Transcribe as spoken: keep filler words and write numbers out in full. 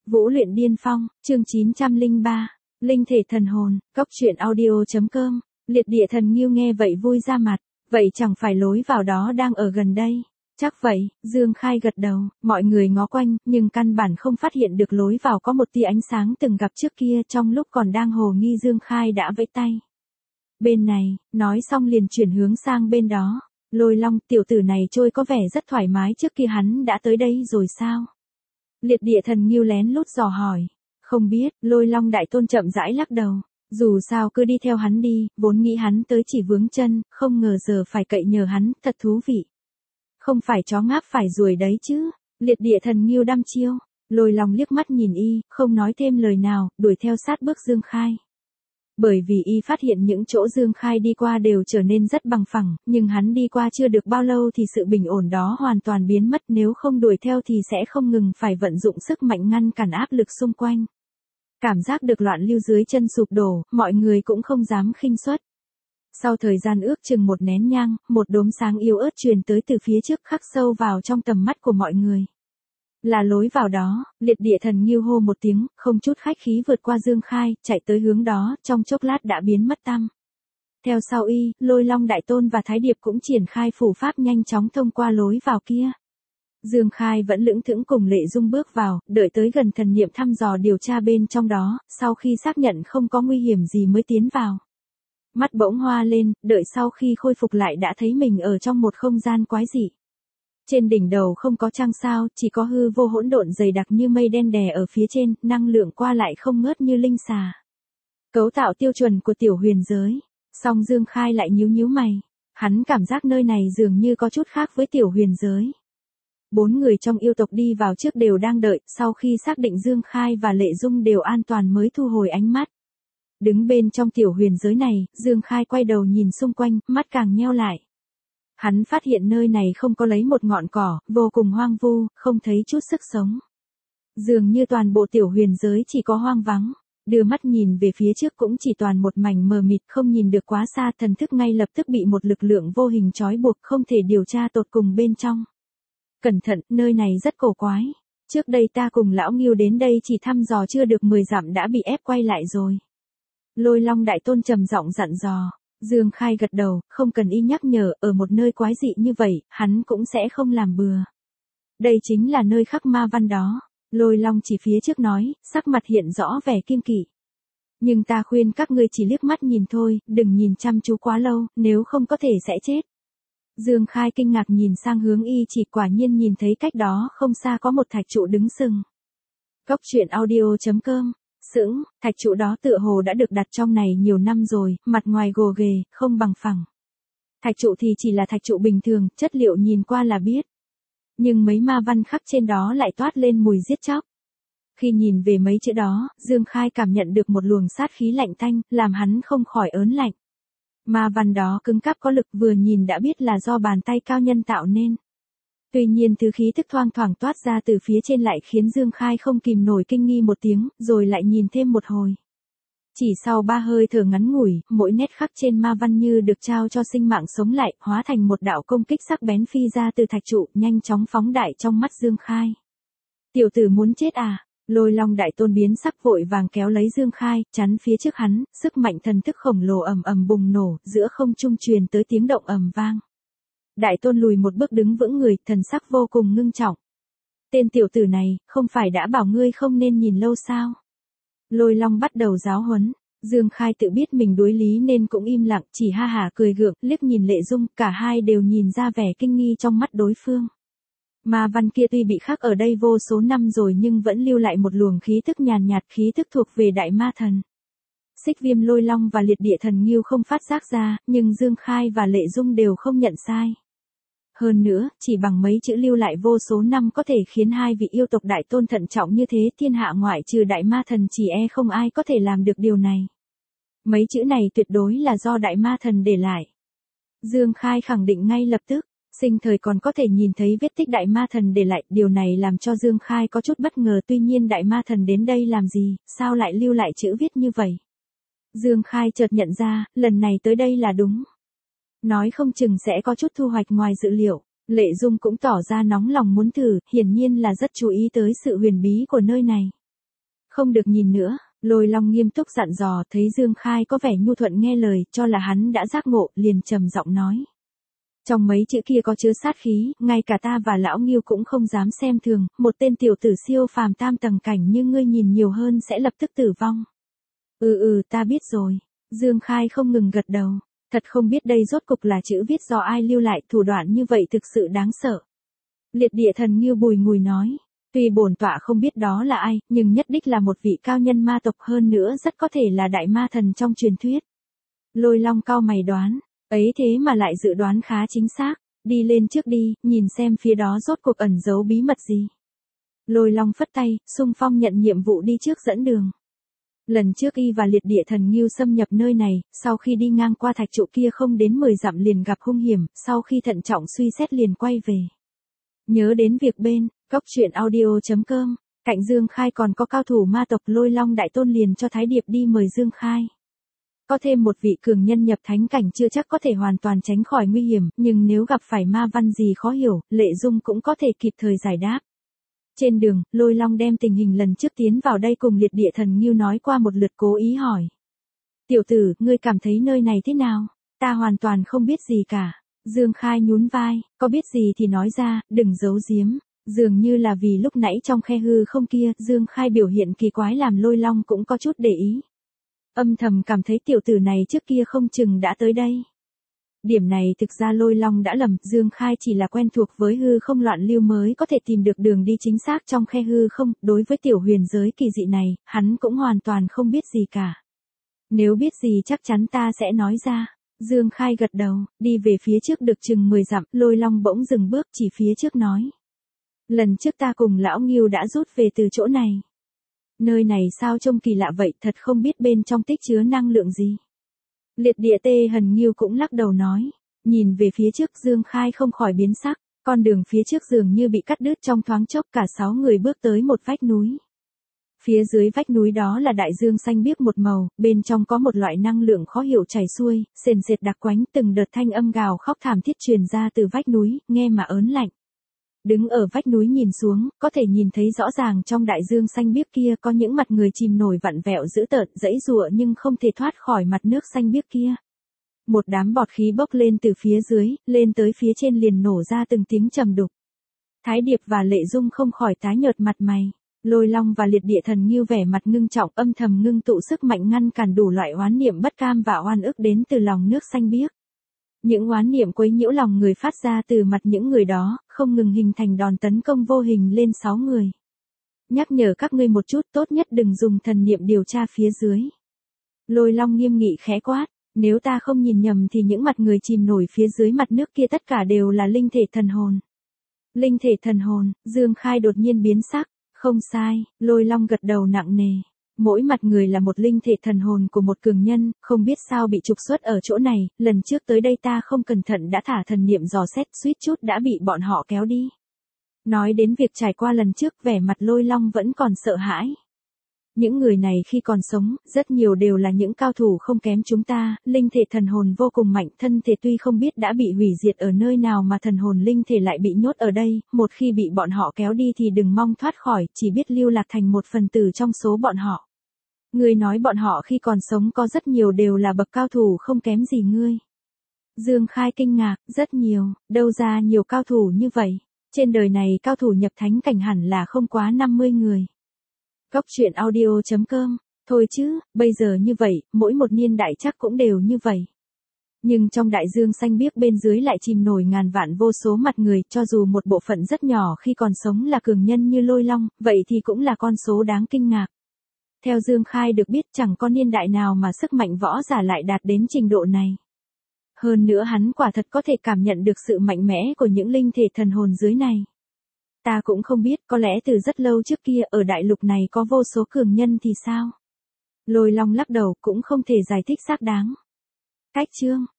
Vũ luyện điên phong, chương chín trăm lẻ ba, linh thể thần hồn, cốc truyện audio.com, liệt địa thần nghiêu nghe vậy vui ra mặt, vậy chẳng phải lối vào đó đang ở gần đây. Chắc vậy, Dương Khai gật đầu, mọi người ngó quanh, nhưng căn bản không phát hiện được lối vào có một tia ánh sáng từng gặp trước kia. Trong lúc còn đang hồ nghi, Dương Khai đã vẫy tay. Bên này, nói xong liền chuyển hướng sang bên đó. Lôi Long, tiểu tử này trôi có vẻ rất thoải mái, trước kia hắn đã tới đây rồi sao? Liệt địa thần nghiêu lén lút dò hỏi. Không biết, Lôi Long đại tôn chậm rãi lắc đầu. Dù sao cứ đi theo hắn đi, vốn nghĩ hắn tới chỉ vướng chân, không ngờ giờ phải cậy nhờ hắn, thật thú vị. Không phải chó ngáp phải ruồi đấy chứ. Liệt địa thần nghiêu đăm chiêu. Lôi Long liếc mắt nhìn y, không nói thêm lời nào, đuổi theo sát bước Dương Khai. Bởi vì y phát hiện những chỗ Dương Khai đi qua đều trở nên rất bằng phẳng, nhưng hắn đi qua chưa được bao lâu thì sự bình ổn đó hoàn toàn biến mất, nếu không đuổi theo thì sẽ không ngừng phải vận dụng sức mạnh ngăn cản áp lực xung quanh. Cảm giác được loạn lưu dưới chân sụp đổ, mọi người cũng không dám khinh suất. Sau thời gian ước chừng một nén nhang, một đốm sáng yếu ớt truyền tới từ phía trước, khắc sâu vào trong tầm mắt của mọi người. Là lối vào đó. Liệt địa thần nghiêu hô một tiếng, không chút khách khí vượt qua Dương Khai, chạy tới hướng đó, trong chốc lát đã biến mất tăm. Theo sau y, Lôi Long đại tôn và Thái Điệp cũng triển khai phủ pháp nhanh chóng thông qua lối vào kia. Dương Khai vẫn lững thững cùng Lệ Dung bước vào, đợi tới gần thần niệm thăm dò điều tra bên trong đó, sau khi xác nhận không có nguy hiểm gì mới tiến vào. Mắt bỗng hoa lên, đợi sau khi khôi phục lại đã thấy mình ở trong một không gian quái dị. Trên đỉnh đầu không có trăng sao, chỉ có hư vô hỗn độn dày đặc như mây đen đè ở phía trên, năng lượng qua lại không ngớt như linh xà. Cấu tạo tiêu chuẩn của tiểu huyền giới. Song Dương Khai lại nhíu nhíu mày. Hắn cảm giác nơi này dường như có chút khác với tiểu huyền giới. Bốn người trong yêu tộc đi vào trước đều đang đợi, sau khi xác định Dương Khai và Lệ Dung đều an toàn mới thu hồi ánh mắt. Đứng bên trong tiểu huyền giới này, Dương Khai quay đầu nhìn xung quanh, mắt càng nheo lại. Hắn phát hiện nơi này không có lấy một ngọn cỏ, vô cùng hoang vu, không thấy chút sức sống. Dường như toàn bộ tiểu huyền giới chỉ có hoang vắng. Đưa mắt nhìn về phía trước cũng chỉ toàn một mảnh mờ mịt, không nhìn được quá xa, thần thức ngay lập tức bị một lực lượng vô hình trói buộc, không thể điều tra tột cùng bên trong. Cẩn thận, nơi này rất cổ quái. Trước đây ta cùng lão Nghiêu đến đây chỉ thăm dò chưa được mười dặm đã bị ép quay lại rồi. Lôi Long đại tôn trầm giọng dặn dò. Dương Khai gật đầu, không cần y nhắc nhở, ở một nơi quái dị như vậy, hắn cũng sẽ không làm bừa. Đây chính là nơi khắc ma văn đó. Lôi Long chỉ phía trước nói, sắc mặt hiện rõ vẻ kiêng kỵ. Nhưng ta khuyên các ngươi chỉ liếc mắt nhìn thôi, đừng nhìn chăm chú quá lâu, nếu không có thể sẽ chết. Dương Khai kinh ngạc nhìn sang hướng y, chỉ quả nhiên nhìn thấy cách đó không xa có một thạch trụ đứng sừng. Cốc truyện audio.com. Sững, thạch trụ đó tựa hồ đã được đặt trong này nhiều năm rồi, mặt ngoài gồ ghề, không bằng phẳng. Thạch trụ thì chỉ là thạch trụ bình thường, chất liệu nhìn qua là biết. Nhưng mấy ma văn khắc trên đó lại toát lên mùi giết chóc. Khi nhìn về mấy chữ đó, Dương Khai cảm nhận được một luồng sát khí lạnh tanh, làm hắn không khỏi ớn lạnh. Ma văn đó cứng cáp có lực, vừa nhìn đã biết là do bàn tay cao nhân tạo nên. Tuy nhiên thứ khí thức thoang thoảng toát ra từ phía trên lại khiến Dương Khai không kìm nổi kinh nghi một tiếng, rồi lại nhìn thêm một hồi. Chỉ sau ba hơi thở ngắn ngủi, mỗi nét khắc trên ma văn như được trao cho sinh mạng sống lại, hóa thành một đạo công kích sắc bén phi ra từ thạch trụ, nhanh chóng phóng đại trong mắt Dương Khai. Tiểu tử muốn chết à? Lôi Long đại tôn biến sắc vội vàng kéo lấy Dương Khai, chắn phía trước hắn, sức mạnh thần thức khổng lồ ầm ầm bùng nổ, giữa không trung truyền tới tiếng động ầm vang. Đại tôn lùi một bước đứng vững người, thần sắc vô cùng ngưng trọng. Tên tiểu tử này, không phải đã bảo ngươi không nên nhìn lâu sao? Lôi Long bắt đầu giáo huấn. Dương Khai tự biết mình đối lý nên cũng im lặng, chỉ ha hả cười gượng, liếc nhìn Lệ Dung, cả hai đều nhìn ra vẻ kinh nghi trong mắt đối phương. Ma văn kia tuy bị khắc ở đây vô số năm rồi nhưng vẫn lưu lại một luồng khí thức nhàn nhạt, khí thức thuộc về đại ma thần. Xích Viêm, Lôi Long và Liệt địa thần nghiêu không phát giác ra, nhưng Dương Khai và Lệ Dung đều không nhận sai. Hơn nữa, chỉ bằng mấy chữ lưu lại vô số năm có thể khiến hai vị yêu tộc đại tôn thận trọng như thế, thiên hạ ngoại trừ đại ma thần chỉ e không ai có thể làm được điều này. Mấy chữ này tuyệt đối là do đại ma thần để lại. Dương Khai khẳng định ngay lập tức, sinh thời còn có thể nhìn thấy vết tích đại ma thần để lại, điều này làm cho Dương Khai có chút bất ngờ, tuy nhiên đại ma thần đến đây làm gì, sao lại lưu lại chữ viết như vậy? Dương Khai chợt nhận ra, lần này tới đây là đúng. Nói không chừng sẽ có chút thu hoạch ngoài dự liệu. Lệ Dung cũng tỏ ra nóng lòng muốn thử, hiển nhiên là rất chú ý tới sự huyền bí của nơi này. Không được nhìn nữa, Lôi Long nghiêm túc dặn dò, thấy Dương Khai có vẻ nhu thuận nghe lời, cho là hắn đã giác ngộ, liền trầm giọng nói. Trong mấy chữ kia có chứa sát khí, ngay cả ta và lão Ngưu cũng không dám xem thường, một tên tiểu tử siêu phàm tam tầng cảnh như ngươi nhìn nhiều hơn sẽ lập tức tử vong. Ừ ừ, ta biết rồi. Dương Khai không ngừng gật đầu. Thật không biết đây rốt cục là chữ viết do ai lưu lại, thủ đoạn như vậy thực sự đáng sợ. Liệt địa thần Ngưu bùi ngùi nói. Tuy bổn tọa không biết đó là ai, nhưng nhất đích là một vị cao nhân ma tộc, hơn nữa rất có thể là đại ma thần trong truyền thuyết. Lôi Long cau mày đoán. Ấy thế mà lại dự đoán khá chính xác. Đi lên trước đi, nhìn xem phía đó rốt cuộc ẩn giấu bí mật gì. Lôi Long phất tay, xung phong nhận nhiệm vụ đi trước dẫn đường. Lần trước y và liệt địa thần Ngưu xâm nhập nơi này, sau khi đi ngang qua thạch trụ kia không đến mười dặm liền gặp hung hiểm, sau khi thận trọng suy xét liền quay về. Nhớ đến việc bên, cốc truyện audio chấm com, cạnh Dương Khai còn có cao thủ ma tộc. Lôi Long đại tôn liền cho Thái Điệp đi mời Dương Khai. Có thêm một vị cường nhân nhập thánh cảnh chưa chắc có thể hoàn toàn tránh khỏi nguy hiểm, nhưng nếu gặp phải ma văn gì khó hiểu, Lệ Dung cũng có thể kịp thời giải đáp. Trên đường, Lôi Long đem tình hình lần trước tiến vào đây cùng liệt địa thần Ngưu nói qua một lượt, cố ý hỏi. Tiểu tử, ngươi cảm thấy nơi này thế nào? Ta hoàn toàn không biết gì cả. Dương Khai nhún vai, có biết gì thì nói ra, đừng giấu giếm. Dường như là vì lúc nãy trong khe hư không kia, Dương Khai biểu hiện kỳ quái làm Lôi Long cũng có chút để ý. Âm thầm cảm thấy tiểu tử này trước kia không chừng đã tới đây. Điểm này thực ra Lôi Long đã lầm, Dương Khai chỉ là quen thuộc với hư không loạn lưu mới có thể tìm được đường đi chính xác trong khe hư không, đối với tiểu huyền giới kỳ dị này, hắn cũng hoàn toàn không biết gì cả. Nếu biết gì chắc chắn ta sẽ nói ra. Dương Khai gật đầu, đi về phía trước được chừng mười dặm, Lôi Long bỗng dừng bước chỉ phía trước nói. Lần trước ta cùng lão Ngưu đã rút về từ chỗ này. Nơi này sao trông kỳ lạ vậy, thật không biết bên trong tích chứa năng lượng gì. Liệt địa tê hần Ngưu cũng lắc đầu nói. Nhìn về phía trước, Dương Khai không khỏi biến sắc. Con đường phía trước dường như bị cắt đứt trong thoáng chốc, cả sáu người bước tới một vách núi. Phía dưới vách núi đó là đại dương xanh biếc một màu, bên trong có một loại năng lượng khó hiểu chảy xuôi, sền sệt đặc quánh, từng đợt thanh âm gào khóc thảm thiết truyền ra từ vách núi, nghe mà ớn lạnh. Đứng ở vách núi nhìn xuống, có thể nhìn thấy rõ ràng trong đại dương xanh biếc kia có những mặt người chìm nổi vặn vẹo dữ tợn, giãy giụa nhưng không thể thoát khỏi mặt nước xanh biếc kia. Một đám bọt khí bốc lên từ phía dưới, lên tới phía trên liền nổ ra từng tiếng trầm đục. Thái Điệp và Lệ Dung không khỏi tái nhợt mặt mày. Lôi Long và liệt địa thần Ngưu vẻ mặt ngưng trọng, âm thầm ngưng tụ sức mạnh ngăn cản đủ loại oán niệm bất cam và oan ức đến từ lòng nước xanh biếc. Những oán niệm quấy nhiễu lòng người phát ra từ mặt những người đó, không ngừng hình thành đòn tấn công vô hình lên sáu người. Nhắc nhở các ngươi một chút, tốt nhất đừng dùng thần niệm điều tra phía dưới. Lôi Long nghiêm nghị khẽ quát, nếu ta không nhìn nhầm thì những mặt người chìm nổi phía dưới mặt nước kia tất cả đều là linh thể thần hồn. Linh thể thần hồn, Dương Khai đột nhiên biến sắc. Không sai, Lôi Long gật đầu nặng nề. Mỗi mặt người là một linh thể thần hồn của một cường nhân, không biết sao bị trục xuất ở chỗ này, lần trước tới đây ta không cẩn thận đã thả thần niệm dò xét, suýt chút đã bị bọn họ kéo đi. Nói đến việc trải qua lần trước, vẻ mặt Lôi Long vẫn còn sợ hãi. Những người này khi còn sống, rất nhiều đều là những cao thủ không kém chúng ta, linh thể thần hồn vô cùng mạnh, thân thể tuy không biết đã bị hủy diệt ở nơi nào mà thần hồn linh thể lại bị nhốt ở đây, một khi bị bọn họ kéo đi thì đừng mong thoát khỏi, chỉ biết lưu lạc thành một phần tử trong số bọn họ. Ngươi nói bọn họ khi còn sống có rất nhiều đều là bậc cao thủ không kém gì ngươi. Dương Khai kinh ngạc, rất nhiều, đâu ra nhiều cao thủ như vậy, trên đời này cao thủ nhập thánh cảnh hẳn là không quá năm mươi người. Cốc truyện audio chấm com, thôi chứ, bây giờ như vậy, mỗi một niên đại chắc cũng đều như vậy. Nhưng trong đại dương xanh biếc bên dưới lại chìm nổi ngàn vạn vô số mặt người, cho dù một bộ phận rất nhỏ khi còn sống là cường nhân như Lôi Long, vậy thì cũng là con số đáng kinh ngạc. Theo Dương Khai được biết chẳng có niên đại nào mà sức mạnh võ giả lại đạt đến trình độ này. Hơn nữa hắn quả thật có thể cảm nhận được sự mạnh mẽ của những linh thể thần hồn dưới này. Ta cũng không biết, có lẽ từ rất lâu trước kia ở đại lục này có vô số cường nhân thì sao? Lôi Long lắc đầu, cũng không thể giải thích xác đáng. Cách chương